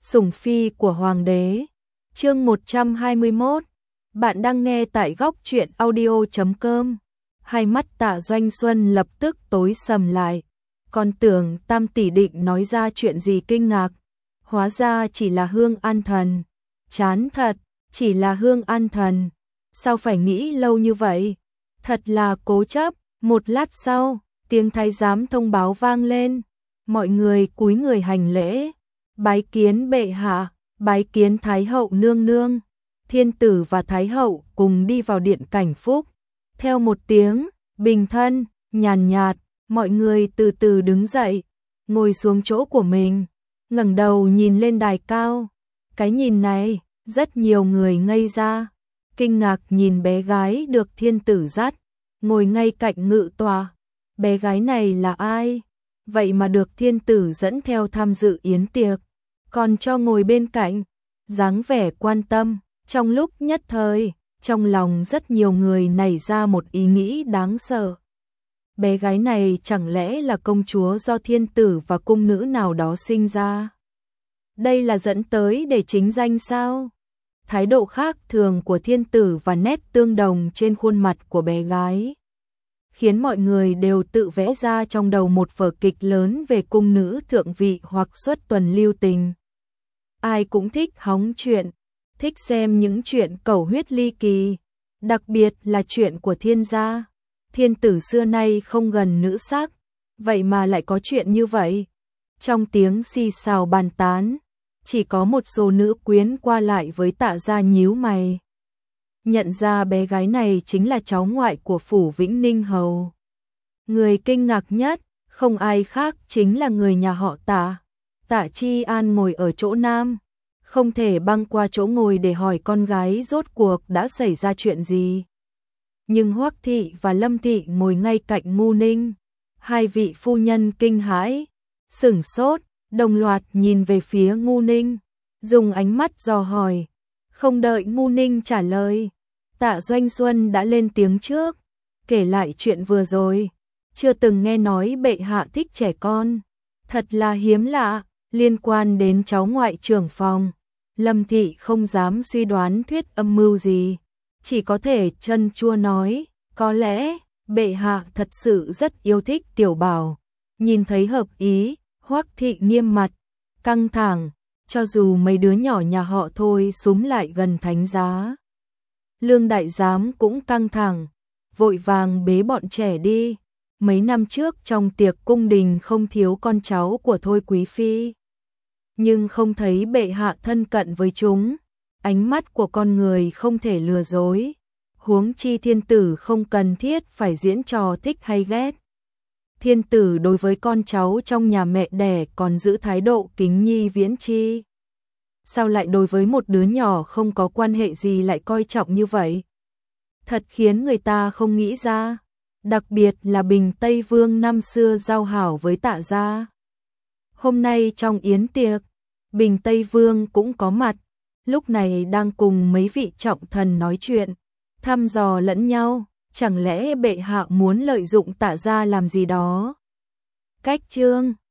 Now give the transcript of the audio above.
Sủng phi của hoàng đế. Chương 121. Bạn đang nghe tại góc truyện audio.com. Hai mắt Tạ Doanh Xuân lập tức tối sầm lại. Còn tưởng Tam tỷ định nói ra chuyện gì kinh ngạc. Hóa ra chỉ là Hương An Thần. Chán thật, chỉ là Hương An Thần. Sao phải nghĩ lâu như vậy? Thật là cố chấp. Một lát sau, tiếng thái giám thông báo vang lên. Mọi người cúi người hành lễ. Bái kiến bệ hạ, bái kiến thái hậu nương nương. Thiên tử và thái hậu cùng đi vào điện cảnh phúc. Theo một tiếng bình thân nhàn nhạt, mọi người từ từ đứng dậy, ngồi xuống chỗ của mình, ngẩng đầu nhìn lên đài cao. Cái nhìn này, rất nhiều người ngây ra, kinh ngạc nhìn bé gái được thiên tử dắt, ngồi ngay cạnh ngự tòa. Bé gái này là ai? Vậy mà được thiên tử dẫn theo tham dự yến tiệc, còn cho ngồi bên cạnh, dáng vẻ quan tâm. Trong lúc nhất thời, trong lòng rất nhiều người nảy ra một ý nghĩ đáng sợ. Bé gái này chẳng lẽ là công chúa do thiên tử và cung nữ nào đó sinh ra? Đây là dẫn tới để chính danh sao? Thái độ khác thường của thiên tử và nét tương đồng trên khuôn mặt của bé gái khiến mọi người đều tự vẽ ra trong đầu một vở kịch lớn về cung nữ thượng vị hoặc xuất tuần lưu tình. Ai cũng thích hóng chuyện, thích xem những chuyện cầu huyết ly kỳ, đặc biệt là chuyện của thiên gia. Thiên tử xưa nay không gần nữ sắc, vậy mà lại có chuyện như vậy. Trong tiếng xì xào bàn tán, chỉ có một số nữ quyến qua lại với Tạ gia nhíu mày. Nhận ra bé gái này chính là cháu ngoại của phủ Vĩnh Ninh Hầu. Người kinh ngạc nhất, không ai khác chính là người nhà họ Tạ. Tạ Chi An ngồi ở chỗ nam, không thể băng qua chỗ ngồi để hỏi con gái rốt cuộc đã xảy ra chuyện gì. Nhưng Hoắc thị và Lâm thị ngồi ngay cạnh Ngu Ninh, hai vị phu nhân kinh hãi, sửng sốt, đồng loạt nhìn về phía Ngu Ninh, dùng ánh mắt dò hỏi. Không đợi Ngu Ninh trả lời, Tạ Doanh Xuân đã lên tiếng trước, kể lại chuyện vừa rồi. Chưa từng nghe nói bệ hạ thích trẻ con, thật là hiếm lạ. Liên quan đến cháu ngoại trưởng phòng, Lâm thị không dám suy đoán thuyết âm mưu gì, chỉ có thể chân chua nói, có lẽ bệ hạ thật sự rất yêu thích tiểu bảo. Nhìn thấy hợp ý, Hoắc thị nghiêm mặt, căng thẳng, cho dù mấy đứa nhỏ nhà họ thôi súm lại gần thánh giá. Lương đại giám cũng căng thẳng, vội vàng bế bọn trẻ đi. Mấy năm trước trong tiệc cung đình không thiếu con cháu của Thôi quý phi, nhưng không thấy bệ hạ thân cận với chúng. Ánh mắt của con người không thể lừa dối, huống chi thiên tử không cần thiết phải diễn trò thích hay ghét. Thiên tử đối với con cháu trong nhà mẹ đẻ còn giữ thái độ kính nhi viễn chi. Sao lại đối với một đứa nhỏ không có quan hệ gì lại coi trọng như vậy? Thật khiến người ta không nghĩ ra, đặc biệt là Bình Tây Vương năm xưa giao hảo với Tạ gia. Hôm nay trong yến tiệc, Bình Tây Vương cũng có mặt, lúc này đang cùng mấy vị trọng thần nói chuyện, thăm dò lẫn nhau, chẳng lẽ bệ hạ muốn lợi dụng Tạ gia làm gì đó? Cách chương